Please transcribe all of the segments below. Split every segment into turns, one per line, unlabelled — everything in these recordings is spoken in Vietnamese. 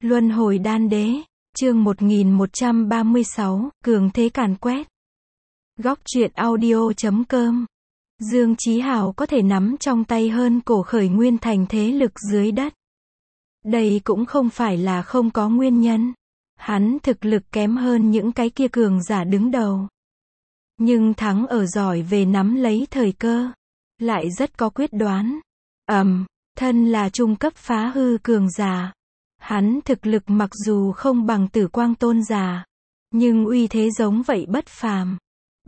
Luân hồi đan đế, chương 1136, cường thế càn quét. Góc truyện audio.com. Dương Chí Hào có thể nắm trong tay hơn cổ khởi nguyên thành thế lực dưới đất. Đây cũng không phải là không có nguyên nhân. Hắn thực lực kém hơn những cái kia cường giả đứng đầu. Nhưng thắng ở giỏi về nắm lấy thời cơ. Lại rất có quyết đoán. Thân là trung cấp phá hư cường giả. Hắn thực lực mặc dù không bằng Tử Quang Tôn giả, nhưng uy thế giống vậy bất phàm.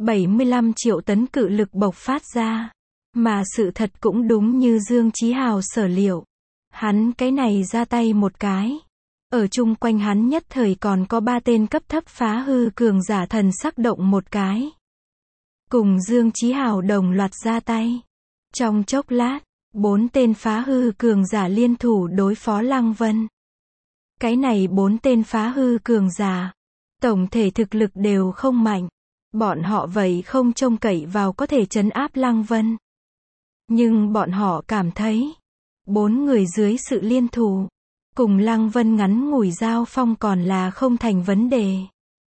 75 triệu tấn cự lực bộc phát ra. Mà sự thật cũng đúng như Dương Chí Hào sở liệu. Hắn cái này ra tay một cái. Ở chung quanh hắn nhất thời còn có 3 tên cấp thấp phá hư cường giả thần sắc động một cái. Cùng Dương Chí Hào đồng loạt ra tay. Trong chốc lát, 4 tên phá hư cường giả liên thủ đối phó Lăng Vân. Cái này 4 tên phá hư cường giả, tổng thể thực lực đều không mạnh. Bọn họ vậy không trông cậy vào có thể trấn áp Lăng Vân. Nhưng bọn họ cảm thấy, 4 người dưới sự liên thủ, cùng Lăng Vân ngắn ngủi giao phong còn là không thành vấn đề.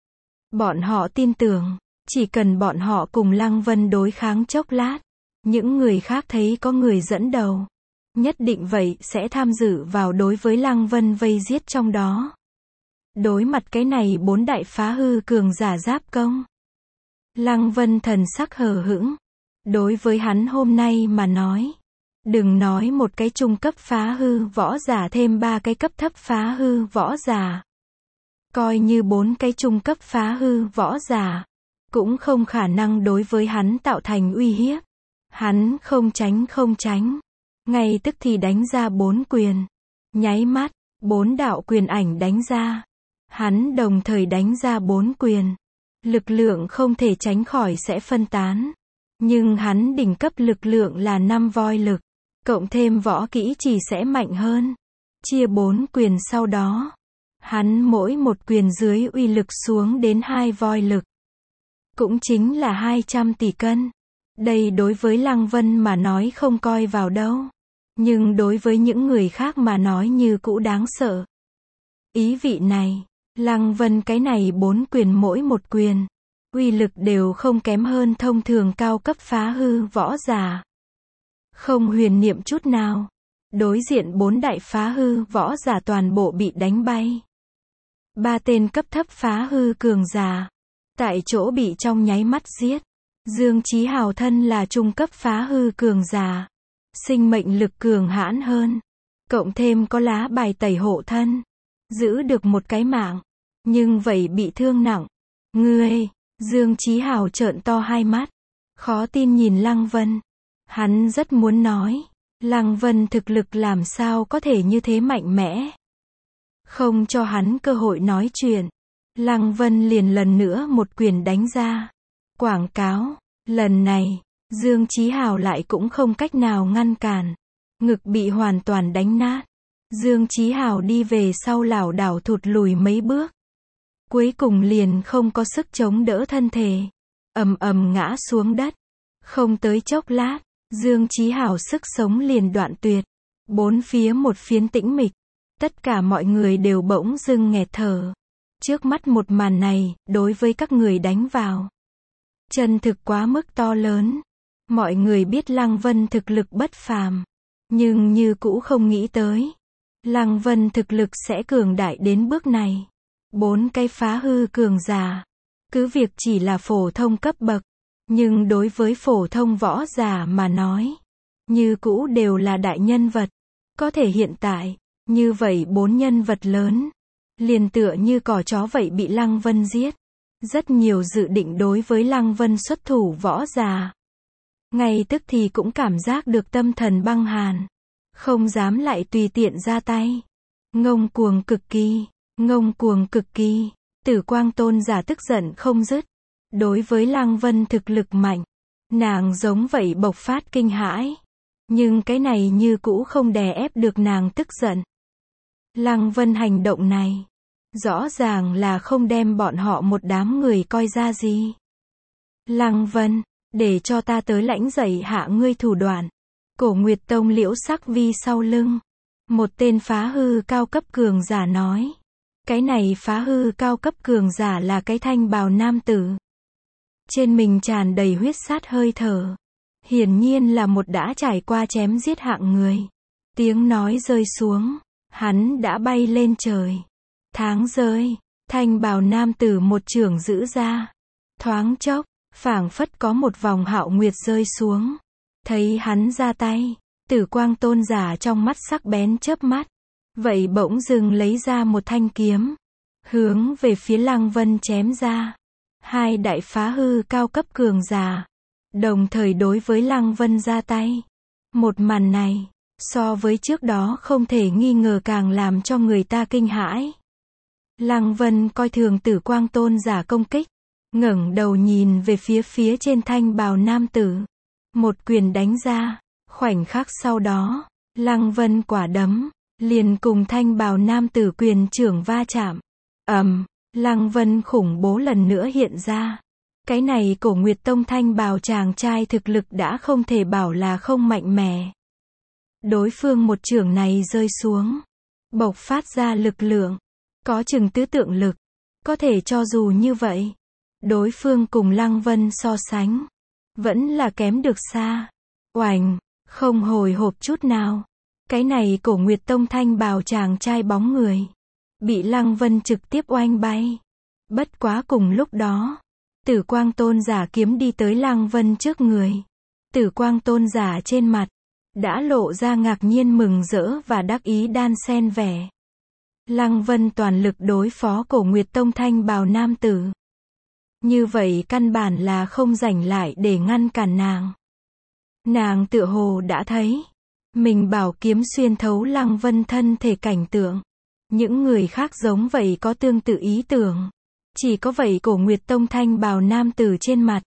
Bọn họ tin tưởng, chỉ cần bọn họ cùng Lăng Vân đối kháng chốc lát, những người khác thấy có người dẫn đầu, nhất định vậy sẽ tham dự vào đối với Lăng Vân vây giết trong đó. Đối mặt cái này 4 đại phá hư cường giả giáp công, Lăng Vân thần sắc hờ hững. Đối với hắn hôm nay mà nói, đừng nói một cái trung cấp phá hư võ giả thêm 3 cái cấp thấp phá hư võ giả. Coi như 4 cái trung cấp phá hư võ giả, cũng không khả năng đối với hắn tạo thành uy hiếp. Hắn không tránh. Ngay tức thì đánh ra 4 quyền. Nháy mắt, 4 đạo quyền ảnh đánh ra. Hắn đồng thời đánh ra 4 quyền. Lực lượng không thể tránh khỏi sẽ phân tán. Nhưng hắn đỉnh cấp lực lượng là 5 voi lực. Cộng thêm võ kỹ chỉ sẽ mạnh hơn. Chia 4 quyền sau đó. Hắn mỗi một quyền dưới uy lực xuống đến 2 voi lực. Cũng chính là 200 tỷ cân. Đây đối với Lăng Vân mà nói không coi vào đâu. Nhưng đối với những người khác mà nói như cũ đáng sợ. Ý vị này, Lăng Vân cái này 4 quyền mỗi một quyền, uy lực đều không kém hơn thông thường cao cấp phá hư võ giả. Không huyền niệm chút nào. Đối diện 4 đại phá hư võ giả toàn bộ bị đánh bay. 3 tên cấp thấp phá hư cường giả, tại chỗ bị trong nháy mắt giết. Dương Chí Hào thân là trung cấp phá hư cường giả, sinh mệnh lực cường hãn hơn, cộng thêm có lá bài tẩy hộ thân, giữ được một cái mạng, nhưng vậy bị thương nặng. Ngươi, Dương Chí Hào trợn to hai mắt, khó tin nhìn Lăng Vân. Hắn rất muốn nói, Lăng Vân thực lực làm sao có thể như thế mạnh mẽ. Không cho hắn cơ hội nói chuyện, Lăng Vân liền lần nữa một quyền đánh ra. Quảng cáo, lần này, Dương Chí Hào lại cũng không cách nào ngăn cản. Ngực bị hoàn toàn đánh nát. Dương Chí Hào đi về sau lảo đảo thụt lùi mấy bước. Cuối cùng liền không có sức chống đỡ thân thể. Ầm ngã xuống đất. Không tới chốc lát, Dương Chí Hào sức sống liền đoạn tuyệt. Bốn phía một phiến tĩnh mịch. Tất cả mọi người đều bỗng dưng nghẹt thở. Trước mắt một màn này, đối với các người đánh vào, chân thực quá mức to lớn. Mọi người biết Lăng Vân thực lực bất phàm, nhưng như cũ không nghĩ tới Lăng Vân thực lực sẽ cường đại đến bước này. 4 cái phá hư cường giả, cứ việc chỉ là phổ thông cấp bậc, nhưng đối với phổ thông võ giả mà nói, như cũ đều là đại nhân vật. Có thể hiện tại, như vậy 4 nhân vật lớn, liền tựa như cỏ chó vậy bị Lăng Vân giết. Rất nhiều dự định đối với Lăng Vân xuất thủ võ giả, ngay tức thì cũng cảm giác được tâm thần băng hàn, không dám lại tùy tiện ra tay. Ngông cuồng cực kỳ. Tử Quang Tôn giả tức giận không dứt. Đối với Lăng Vân thực lực mạnh, nàng giống vậy bộc phát kinh hãi. Nhưng cái này như cũ không đè ép được nàng tức giận. Lăng Vân hành động này, rõ ràng là không đem bọn họ một đám người coi ra gì. Lăng Vân, để cho ta tới lãnh dạy hạ ngươi thủ đoạn. Cổ Nguyệt Tông Liễu Sắc Vi sau lưng, Một tên phá hư cao cấp cường giả nói. Cái này phá hư cao cấp cường giả là cái thanh bào nam tử. Trên mình tràn đầy huyết sát hơi thở. Hiển nhiên là một đã trải qua chém giết hạng người. Tiếng nói rơi xuống, hắn đã bay lên trời. Tháng rơi, thanh bào nam tử một chưởng giữ ra. Thoáng chốc, phảng phất có một vòng hạo nguyệt rơi xuống. Thấy hắn ra tay, Tử Quang tôn giả trong mắt sắc bén chớp mắt. Vậy bỗng dưng lấy ra một thanh kiếm, hướng về phía Lăng Vân chém ra. Hai đại phá hư cao cấp cường giả, đồng thời đối với Lăng Vân ra tay. Một màn này, so với trước đó không thể nghi ngờ càng làm cho người ta kinh hãi. Lăng Vân coi thường Tử Quang tôn giả công kích, ngẩng đầu nhìn về phía trên thanh bào nam tử. Một quyền đánh ra, khoảnh khắc sau đó, Lăng Vân quả đấm, liền cùng thanh bào nam tử quyền trưởng va chạm. Lăng Vân khủng bố lần nữa hiện ra. Cái này Cổ Nguyệt Tông thanh bào chàng trai thực lực đã không thể bảo là không mạnh mẽ. Đối phương một chưởng này rơi xuống, bộc phát ra lực lượng, có chừng tứ tượng lực. Có thể cho dù như vậy, đối phương cùng Lăng Vân so sánh, vẫn là kém được xa. Oành, không hồi hộp chút nào. Cái này Cổ Nguyệt Tông thanh bào chàng trai bóng người, bị Lăng Vân trực tiếp oanh bay. Bất quá cùng lúc đó, Tử Quang tôn giả kiếm đi tới Lăng Vân trước người. Tử Quang tôn giả trên mặt, đã lộ ra ngạc nhiên mừng rỡ và đắc ý đan xen vẻ. Lăng Vân toàn lực đối phó Cổ Nguyệt Tông thanh bào nam tử. Như vậy căn bản là không rảnh lại để ngăn cản nàng. Nàng tựa hồ đã thấy, mình bảo kiếm xuyên thấu Lăng Vân thân thể cảnh tượng. Những người khác giống vậy có tương tự ý tưởng. Chỉ có vậy Cổ Nguyệt Tông thanh bào nam tử trên mặt,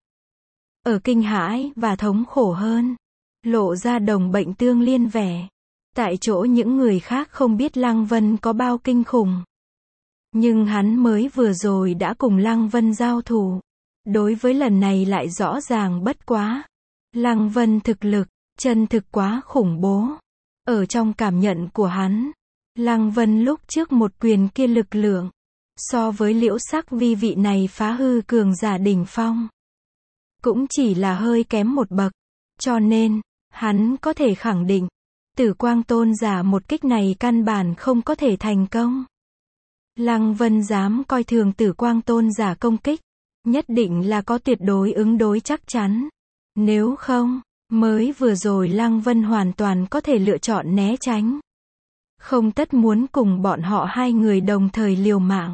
ở kinh hãi và thống khổ hơn, lộ ra đồng bệnh tương liên vẻ. Tại chỗ những người khác không biết Lăng Vân có bao kinh khủng. Nhưng hắn mới vừa rồi đã cùng Lăng Vân giao thủ. Đối với lần này lại rõ ràng bất quá. Lăng Vân thực lực, chân thực quá khủng bố. Ở trong cảm nhận của hắn, Lăng Vân lúc trước một quyền kia lực lượng, so với Liễu Sắc Vi vị này phá hư cường giả đỉnh phong, cũng chỉ là hơi kém một bậc. Cho nên, hắn có thể khẳng định, Tử Quang tôn giả một kích này căn bản không có thể thành công. Lăng Vân dám coi thường Tử Quang tôn giả công kích, nhất định là có tuyệt đối ứng đối chắc chắn. Nếu không, mới vừa rồi Lăng Vân hoàn toàn có thể lựa chọn né tránh. Không tất muốn cùng bọn họ hai người đồng thời liều mạng.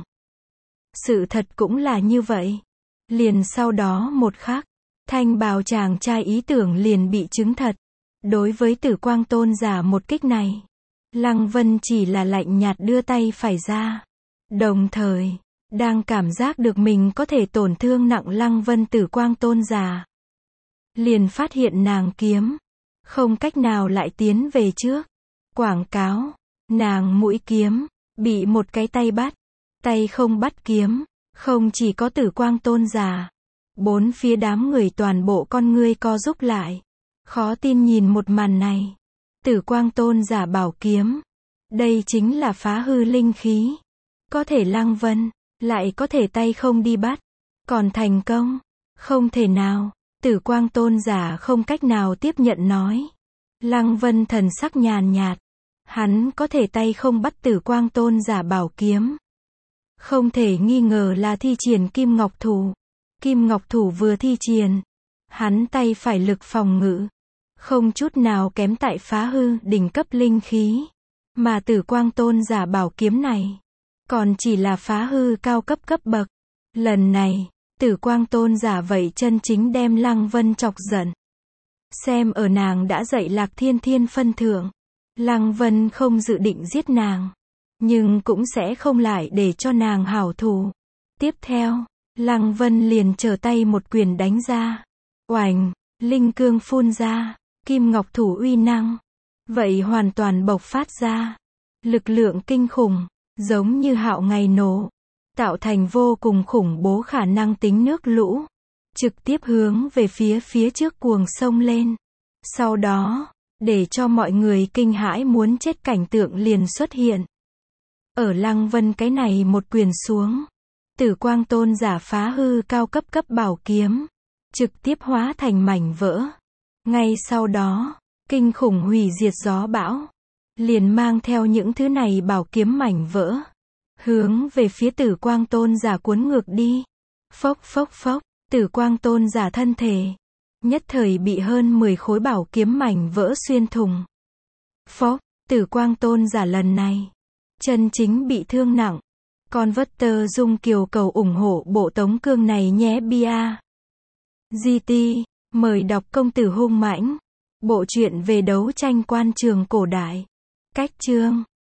Sự thật cũng là như vậy. Liền sau đó một khắc, thanh bào chàng trai ý tưởng liền bị chứng thật. Đối với Tử Quang tôn giả một kích này, Lăng Vân chỉ là lạnh nhạt đưa tay phải ra. Đồng thời, đang cảm giác được mình có thể tổn thương nặng Lăng Vân Tử Quang tôn giả, liền phát hiện nàng kiếm không cách nào lại tiến về trước. Quảng cáo, nàng mũi kiếm bị một cái tay bắt, tay không bắt kiếm. Không chỉ có Tử Quang tôn giả, bốn phía đám người toàn bộ con ngươi co rúm lại, khó tin nhìn một màn này. Tử Quang tôn giả bảo kiếm, đây chính là phá hư linh khí. Có thể Lăng Vân lại có thể tay không đi bắt, còn thành công? Không thể nào. Tử Quang tôn giả không cách nào tiếp nhận nói. Lăng Vân thần sắc nhàn nhạt, hắn có thể tay không bắt Tử Quang tôn giả bảo kiếm, không thể nghi ngờ là thi triển Kim Ngọc Thủ. Kim Ngọc Thủ vừa thi triển, hắn tay phải lực phòng ngự không chút nào kém tại phá hư đỉnh cấp linh khí. Mà Tử Quang tôn giả bảo kiếm này, còn chỉ là phá hư cao cấp cấp bậc. Lần này, Tử Quang tôn giả vậy chân chính đem Lăng Vân chọc giận. Xem ở nàng đã dạy Lạc Thiên Thiên phân thượng, Lăng Vân không dự định giết nàng, nhưng cũng sẽ không lại để cho nàng hảo thủ. Tiếp theo, Lăng Vân liền trở tay một quyền đánh ra. Oành, linh cương phun ra, Kim Ngọc Thủ uy năng vậy hoàn toàn bộc phát ra. Lực lượng kinh khủng, giống như hạo ngày nổ, tạo thành vô cùng khủng bố khả năng tính nước lũ, trực tiếp hướng về phía trước cuồng sông lên. Sau đó, để cho mọi người kinh hãi muốn chết cảnh tượng liền xuất hiện. Ở Lăng Vân cái này một quyền xuống, Tử Quang Tôn giả phá hư cao cấp bảo kiếm, trực tiếp hóa thành mảnh vỡ. Ngay sau đó, kinh khủng hủy diệt gió bão, liền mang theo những thứ này bảo kiếm mảnh vỡ, hướng về phía Tử Quang Tôn giả cuốn ngược đi. Phốc phốc phốc, Tử Quang Tôn giả thân thể, nhất thời bị hơn 10 khối bảo kiếm mảnh vỡ xuyên thủng. Phốc, Tử Quang Tôn giả lần này, chân chính bị thương nặng. Converter Dung Kiều cầu ủng hộ bộ tống cương này nhé bia. GT, mời đọc Công tử hung mãnh. Bộ truyện về đấu tranh quan trường cổ đại. Cách chương